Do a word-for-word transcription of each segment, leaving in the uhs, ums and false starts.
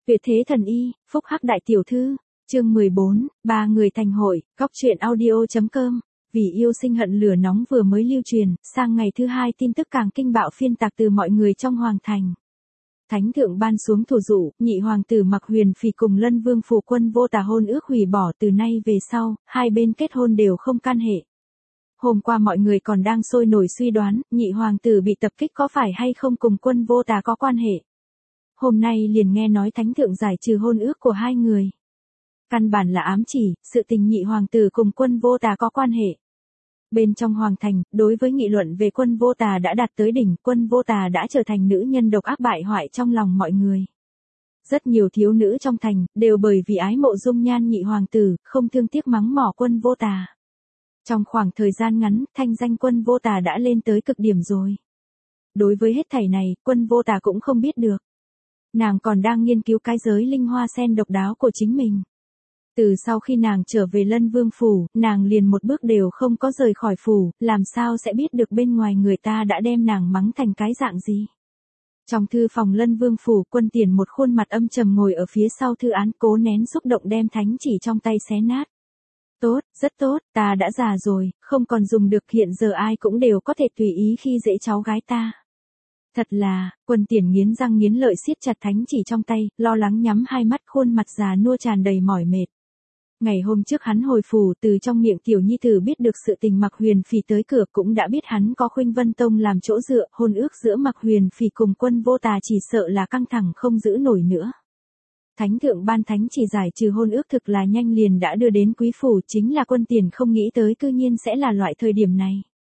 Tuyệt thế thần y, phúc hắc đại tiểu thư, chương mười bốn, ba người thành hội, góc truyện audio.com. Vì yêu sinh hận lửa nóng vừa mới lưu truyền, sang ngày thứ hai tin tức càng kinh bạo phiên tạc từ mọi người trong hoàng thành. Thánh thượng ban xuống thổ dụ, nhị hoàng tử Mạc Huyền Phỉ cùng Lân Vương Phủ Quân Vô Tà hôn ước hủy bỏ, từ nay về sau, hai bên kết hôn đều không can hệ. Hôm qua mọi người còn đang sôi nổi suy đoán, nhị hoàng tử bị tập kích có phải hay không cùng Quân Vô Tà có quan hệ. Hôm nay liền nghe nói thánh thượng giải trừ hôn ước của hai người. Căn bản là ám chỉ, sự tình nhị hoàng tử cùng Quân Vô Tà có quan hệ. Bên trong hoàng thành, đối với nghị luận về Quân Vô Tà đã đạt tới đỉnh, Quân Vô Tà đã trở thành nữ nhân độc ác bại hoại trong lòng mọi người. Rất nhiều thiếu nữ trong thành, đều bởi vì ái mộ dung nhan nhị hoàng tử, không thương tiếc mắng mỏ Quân Vô Tà. Trong khoảng thời gian ngắn, thanh danh Quân Vô Tà đã lên tới cực điểm rồi. Đối với hết thảy này, Quân Vô Tà cũng không biết được. Nàng còn đang nghiên cứu cái giới linh hoa sen độc đáo của chính mình. Từ sau khi nàng trở về Lân Vương Phủ, nàng liền một bước đều không có rời khỏi phủ, làm sao sẽ biết được bên ngoài người ta đã đem nàng mắng thành cái dạng gì. Trong thư phòng Lân Vương Phủ, Quân Tiền một khuôn mặt âm trầm ngồi ở phía sau thư án, cố nén xúc động đem thánh chỉ trong tay xé nát. Tốt, rất tốt, ta đã già rồi, không còn dùng được, hiện giờ ai cũng đều có thể tùy ý khi dễ cháu gái ta. Thật là, Quân Tiền nghiến răng nghiến lợi siết chặt thánh chỉ trong tay, lo lắng nhắm hai mắt, khuôn mặt già nua tràn đầy mỏi mệt. Ngày hôm trước hắn hồi phủ, từ trong miệng tiểu nhi tử biết được sự tình Mạc Huyền Phỉ tới cửa, cũng đã biết hắn có Khuynh Vân Tông làm chỗ dựa, hôn ước giữa Mạc Huyền Phỉ cùng Quân Vô Tà chỉ sợ là căng thẳng không giữ nổi nữa. Thánh thượng ban thánh chỉ giải trừ hôn ước thực là nhanh liền đã đưa đến quý phủ, chính là Quân Tiền không nghĩ tới cư nhiên sẽ là loại thời điểm này.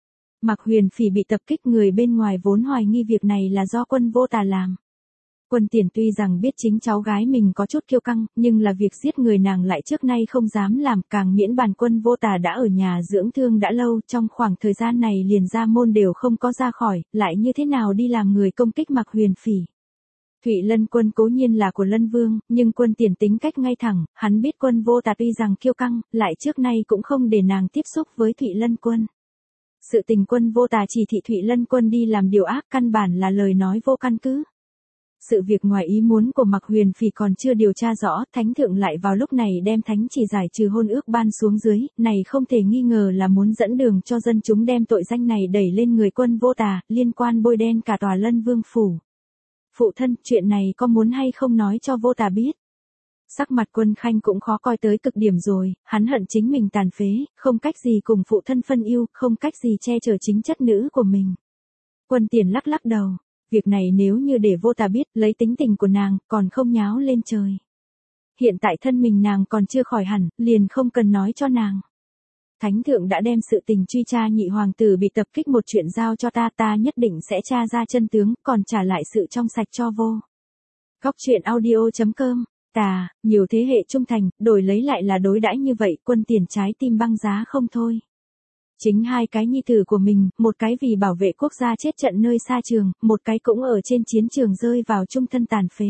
Mạc Huyền Phỉ bị tập kích, người bên ngoài vốn hoài nghi việc này là do Quân Vô Tà làm. Quân Tiền tuy rằng biết chính cháu gái mình có chút kiêu căng, nhưng là việc giết người nàng lại trước nay không dám làm, càng miễn bàn Quân Vô Tà đã ở nhà dưỡng thương đã lâu, trong khoảng thời gian này liền ra môn đều không có ra khỏi, lại như thế nào đi làm người công kích Mạc Huyền Phỉ. Thụy Lân Quân cố nhiên là của Lân Vương, nhưng Quân Tiền tính cách ngay thẳng, hắn biết Quân Vô Tà tuy rằng kiêu căng, lại trước nay cũng không để nàng tiếp xúc với Thụy Lân Quân. Sự tình Quân Vô Tà chỉ thị Thụy Lân Quân đi làm điều ác căn bản là lời nói vô căn cứ. Sự việc ngoài ý muốn của Mạc Huyền Phỉ còn chưa điều tra rõ, thánh thượng lại vào lúc này đem thánh chỉ giải trừ hôn ước ban xuống dưới, này không thể nghi ngờ là muốn dẫn đường cho dân chúng đem tội danh này đẩy lên người Quân Vô Tà, liên quan bôi đen cả tòa Lân Vương Phủ. Phụ thân, chuyện này có muốn hay không nói cho Vô Tà biết? Sắc mặt Quân Khanh cũng khó coi tới cực điểm rồi, hắn hận chính mình tàn phế, không cách gì cùng phụ thân phân yêu, không cách gì che chở chính chất nữ của mình. Quân Tiền lắc lắc đầu. Việc này nếu như để Vô Tà biết, lấy tính tình của nàng, còn không nháo lên trời. Hiện tại thân mình nàng còn chưa khỏi hẳn, liền không cần nói cho nàng. Thánh thượng đã đem sự tình truy tra nhị hoàng tử bị tập kích một chuyện giao cho ta, ta nhất định sẽ tra ra chân tướng, còn trả lại sự trong sạch cho vô. Góc truyện audio.com, tà, nhiều thế hệ trung thành, đổi lấy lại là đối đãi như vậy, Quân Tiền trái tim băng giá không thôi. Chính hai cái nhi tử của mình, một cái vì bảo vệ quốc gia chết trận nơi xa trường, một cái cũng ở trên chiến trường rơi vào trung thân tàn phế.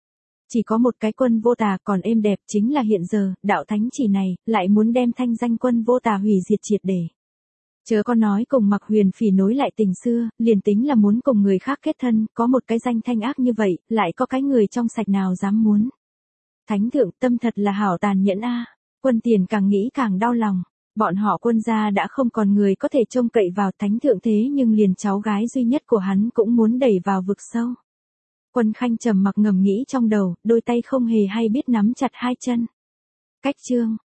Chỉ có một cái Quân Vô Tà còn êm đẹp, chính là hiện giờ, đạo thánh chỉ này, lại muốn đem thanh danh Quân Vô Tà hủy diệt triệt để. Chớ có nói cùng Mạc Huyền Phỉ nối lại tình xưa, liền tính là muốn cùng người khác kết thân, có một cái danh thanh ác như vậy, lại có cái người trong sạch nào dám muốn. Thánh thượng, tâm thật là hảo tàn nhẫn a. Quân Tiền càng nghĩ càng đau lòng. Bọn họ Quân gia đã không còn người có thể trông cậy vào, thánh thượng thế nhưng liền cháu gái duy nhất của hắn cũng muốn đẩy vào vực sâu. Quân Khanh trầm mặc ngầm nghĩ trong đầu, đôi tay không hề hay biết nắm chặt hai chân. Cách chương,